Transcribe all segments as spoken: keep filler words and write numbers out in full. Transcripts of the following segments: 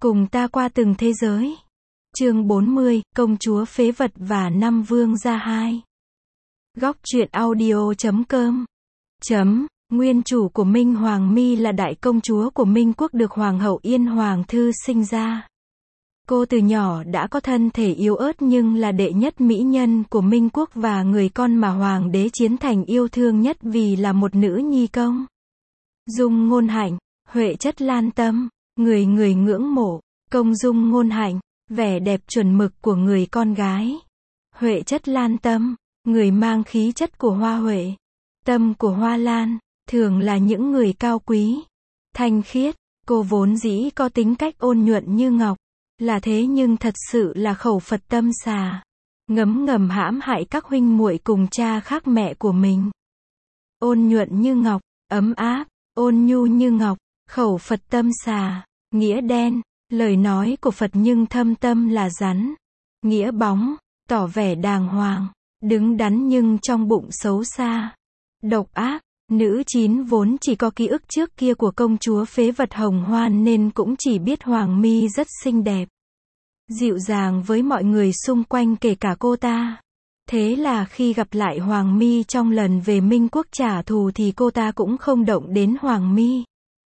Cùng ta qua từng thế giới. Chương bốn mươi, Công chúa phế vật và năm vương gia hai. Góc truyện audio chấm com. Chấm, nguyên chủ của Minh Hoàng Mi là đại công chúa của Minh quốc được Hoàng hậu Yên Hoàng Thư sinh ra. Cô từ nhỏ đã có thân thể yếu ớt nhưng là đệ nhất mỹ nhân của Minh quốc và người con mà Hoàng đế Chiến Thành yêu thương nhất vì là một nữ nhi công. Dung ngôn hạnh, huệ chất lan tâm, người người ngưỡng mộ, công dung ngôn hạnh, vẻ đẹp chuẩn mực của người con gái. Huệ chất lan tâm, người mang khí chất của hoa huệ, tâm của hoa lan, thường là những người cao quý, thanh khiết. Cô vốn dĩ có tính cách ôn nhuận như ngọc, là thế nhưng thật sự là khẩu Phật tâm xà, ngấm ngầm hãm hại các huynh muội cùng cha khác mẹ của mình. Ôn nhuận như ngọc, ấm áp, ôn nhu như ngọc, khẩu Phật tâm xà, nghĩa đen, lời nói của Phật nhưng thâm tâm là rắn. Nghĩa bóng, tỏ vẻ đàng hoàng, đứng đắn nhưng trong bụng xấu xa, độc ác. Nữ chín vốn chỉ có ký ức trước kia của công chúa phế vật Hồng Hoan nên cũng chỉ biết Hoàng Mi rất xinh đẹp, dịu dàng với mọi người xung quanh kể cả cô ta. Thế là khi gặp lại Hoàng Mi trong lần về Minh quốc trả thù thì cô ta cũng không động đến Hoàng Mi.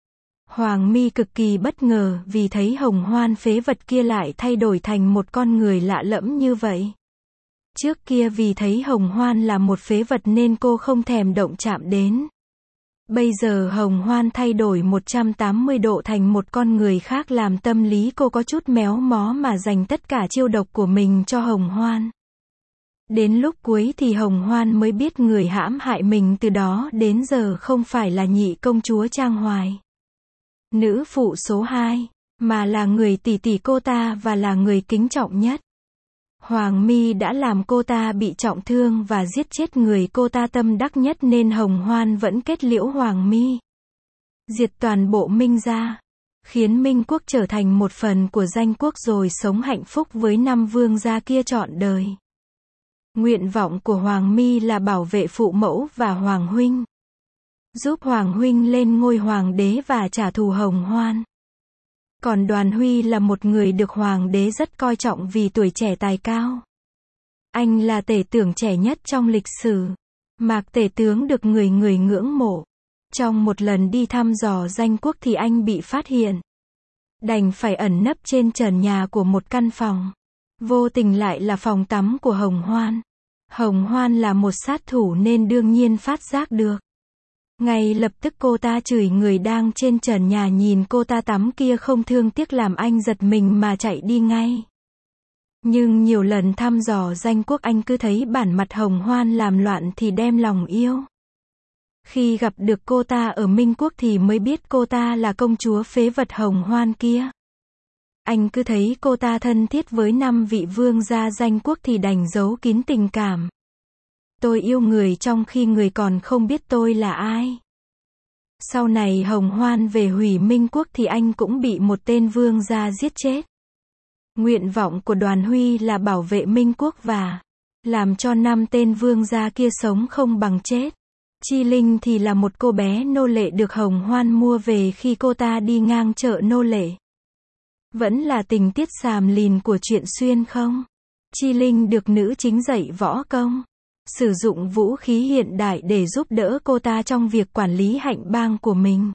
Hoàng Mi cực kỳ bất ngờ vì thấy Hồng Hoan phế vật kia lại thay đổi thành một con người lạ lẫm như vậy. Trước kia vì thấy Hồng Hoan là một phế vật nên cô không thèm động chạm đến. Bây giờ Hồng Hoan thay đổi một trăm tám mươi độ thành một con người khác làm tâm lý cô có chút méo mó mà dành tất cả chiêu độc của mình cho Hồng Hoan. Đến lúc cuối thì Hồng Hoan mới biết người hãm hại mình từ đó đến giờ không phải là nhị công chúa Trang Hoài, nữ phụ số hai, mà là người tỷ tỷ cô ta và là người kính trọng nhất. Hoàng Mi đã làm cô ta bị trọng thương và giết chết người cô ta tâm đắc nhất nên Hồng Hoan vẫn kết liễu Hoàng Mi, diệt toàn bộ Minh gia, khiến Minh quốc trở thành một phần của danh quốc rồi sống hạnh phúc với năm vương gia kia trọn đời. Nguyện vọng của Hoàng Mi là bảo vệ phụ mẫu và Hoàng huynh, giúp Hoàng huynh lên ngôi hoàng đế và trả thù Hồng Hoan. Còn Đoàn Huy là một người được Hoàng đế rất coi trọng vì tuổi trẻ tài cao. Anh là tể tướng trẻ nhất trong lịch sử. Mạc tể tướng được người người ngưỡng mộ. Trong một lần đi thăm dò danh quốc thì anh bị phát hiện, đành phải ẩn nấp trên trần nhà của một căn phòng. Vô tình lại là phòng tắm của Hồng Hoan. Hồng Hoan là một sát thủ nên đương nhiên phát giác được. Ngay lập tức cô ta chửi người đang trên trần nhà nhìn cô ta tắm kia không thương tiếc làm anh giật mình mà chạy đi ngay. Nhưng nhiều lần thăm dò danh quốc anh cứ thấy bản mặt Hồng Hoan làm loạn thì đem lòng yêu. Khi gặp được cô ta ở Minh quốc thì mới biết cô ta là công chúa phế vật Hồng Hoan kia. Anh cứ thấy cô ta thân thiết với năm vị vương gia danh quốc thì đành giấu kín tình cảm. Tôi yêu người trong khi người còn không biết tôi là ai. Sau này Hồng Hoan về hủy Minh quốc thì anh cũng bị một tên vương gia giết chết. Nguyện vọng của Đoàn Huy là bảo vệ Minh quốc và làm cho năm tên vương gia kia sống không bằng chết. Chi Linh thì là một cô bé nô lệ được Hồng Hoan mua về khi cô ta đi ngang chợ nô lệ. Vẫn là tình tiết xàm lìn của truyện xuyên không? Chi Linh được nữ chính dạy võ công, sử dụng vũ khí hiện đại để giúp đỡ cô ta trong việc quản lý hạnh bang của mình.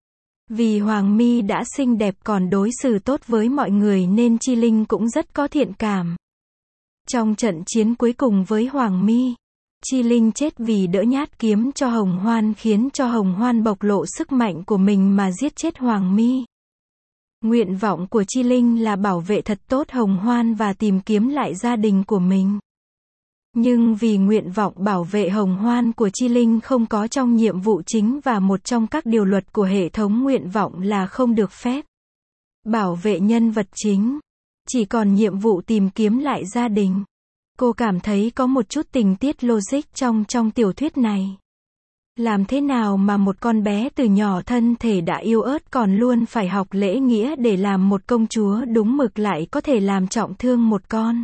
Vì Hoàng Mi đã xinh đẹp còn đối xử tốt với mọi người nên Chi Linh cũng rất có thiện cảm. Trong trận chiến cuối cùng với Hoàng Mi, Chi Linh chết vì đỡ nhát kiếm cho Hồng Hoan khiến cho Hồng Hoan bộc lộ sức mạnh của mình mà giết chết Hoàng Mi. Nguyện vọng của Chi Linh là bảo vệ thật tốt Hồng Hoan và tìm kiếm lại gia đình của mình. Nhưng vì nguyện vọng bảo vệ Hồng Hoan của Chi Linh không có trong nhiệm vụ chính và một trong các điều luật của hệ thống nguyện vọng là không được phép bảo vệ nhân vật chính, chỉ còn nhiệm vụ tìm kiếm lại gia đình. Cô cảm thấy có một chút tình tiết logic trong trong tiểu thuyết này. Làm thế nào mà một con bé từ nhỏ thân thể đã yếu ớt còn luôn phải học lễ nghĩa để làm một công chúa đúng mực lại có thể làm trọng thương một con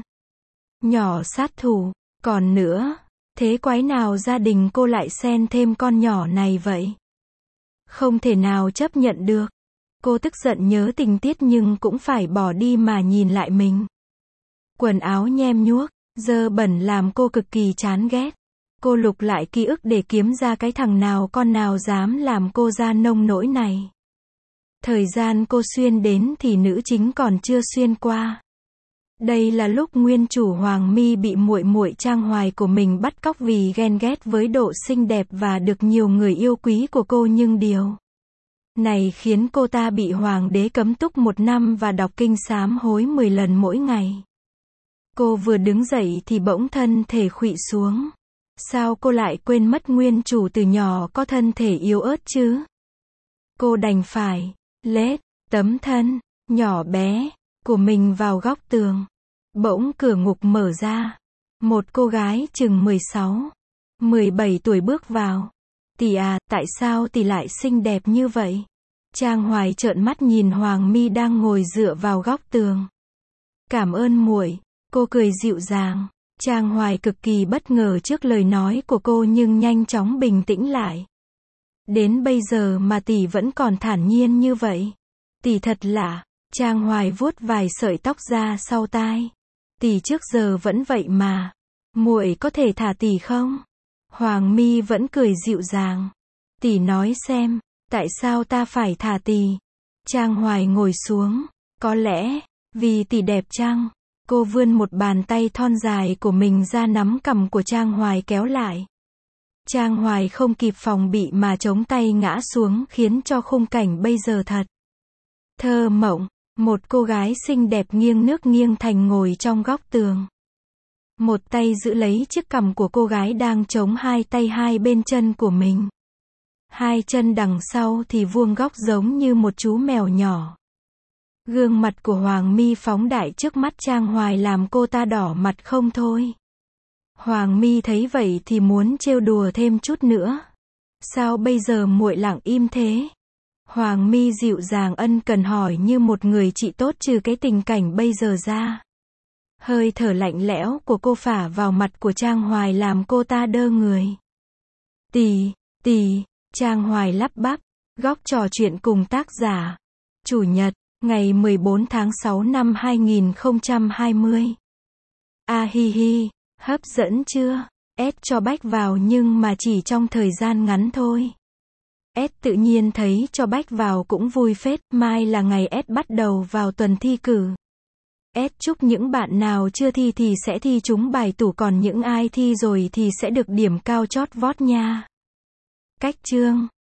nhỏ sát thủ. Còn nữa, thế quái nào gia đình cô lại xen thêm con nhỏ này vậy? Không thể nào chấp nhận được. Cô tức giận nhớ tình tiết nhưng cũng phải bỏ đi mà nhìn lại mình. Quần áo nhem nhuốc, dơ bẩn làm cô cực kỳ chán ghét. Cô lục lại ký ức để kiếm ra cái thằng nào con nào dám làm cô ra nông nỗi này. Thời gian cô xuyên đến thì nữ chính còn chưa xuyên qua. Đây là lúc nguyên chủ Hoàng My bị muội muội Trang Hoài của mình bắt cóc vì ghen ghét với độ xinh đẹp và được nhiều người yêu quý của cô, nhưng điều này khiến cô ta bị hoàng đế cấm túc một năm và đọc kinh sám hối mười lần mỗi ngày. Cô vừa đứng dậy thì bỗng thân thể khuỵu xuống. Sao cô lại quên mất nguyên chủ từ nhỏ có thân thể yếu ớt chứ? Cô đành phải lết tấm thân nhỏ bé của mình vào góc tường. Bỗng cửa ngục mở ra. Một cô gái chừng mười sáu, mười bảy tuổi bước vào. Tỷ à, tại sao tỷ lại xinh đẹp như vậy? Trang Hoài trợn mắt nhìn Hoàng My đang ngồi dựa vào góc tường. Cảm ơn muội, cô cười dịu dàng. Trang Hoài cực kỳ bất ngờ trước lời nói của cô nhưng nhanh chóng bình tĩnh lại. Đến bây giờ mà tỷ vẫn còn thản nhiên như vậy. Tỷ thật lạ. Trang Hoài vuốt vài sợi tóc ra sau tai. Tỷ trước giờ vẫn vậy mà. Muội có thể thả tỷ không? Hoàng My vẫn cười dịu dàng. Tỷ nói xem, tại sao ta phải thả tỷ? Trang Hoài ngồi xuống. Có lẽ, vì tỷ đẹp chăng? Cô vươn một bàn tay thon dài của mình ra nắm cằm của Trang Hoài kéo lại. Trang Hoài không kịp phòng bị mà chống tay ngã xuống khiến cho khung cảnh bây giờ thật thơ mộng. Một cô gái xinh đẹp nghiêng nước nghiêng thành ngồi trong góc tường. Một tay giữ lấy chiếc cằm của cô gái đang chống hai tay hai bên chân của mình. Hai chân đằng sau thì vuông góc giống như một chú mèo nhỏ. Gương mặt của Hoàng My phóng đại trước mắt Trang Hoài làm cô ta đỏ mặt không thôi. Hoàng My thấy vậy thì muốn trêu đùa thêm chút nữa. Sao bây giờ muội lặng im thế? Hoàng My dịu dàng ân cần hỏi như một người chị tốt trừ cái tình cảnh bây giờ ra. Hơi thở lạnh lẽo của cô phả vào mặt của Trang Hoài làm cô ta đơ người. Tỷ, tỷ, Trang Hoài lắp bắp, góc trò chuyện cùng tác giả. Chủ nhật, ngày mười bốn tháng sáu năm hai nghìn không trăm hai mươi. A hi hi, hấp dẫn chưa? Ed cho Bách vào nhưng mà chỉ trong thời gian ngắn thôi. Ed tự nhiên thấy cho Bách vào cũng vui phết, mai là ngày Ed bắt đầu vào tuần thi cử. Ed chúc những bạn nào chưa thi thì sẽ thi trúng bài tủ, còn những ai thi rồi thì sẽ được điểm cao chót vót nha. Cách chương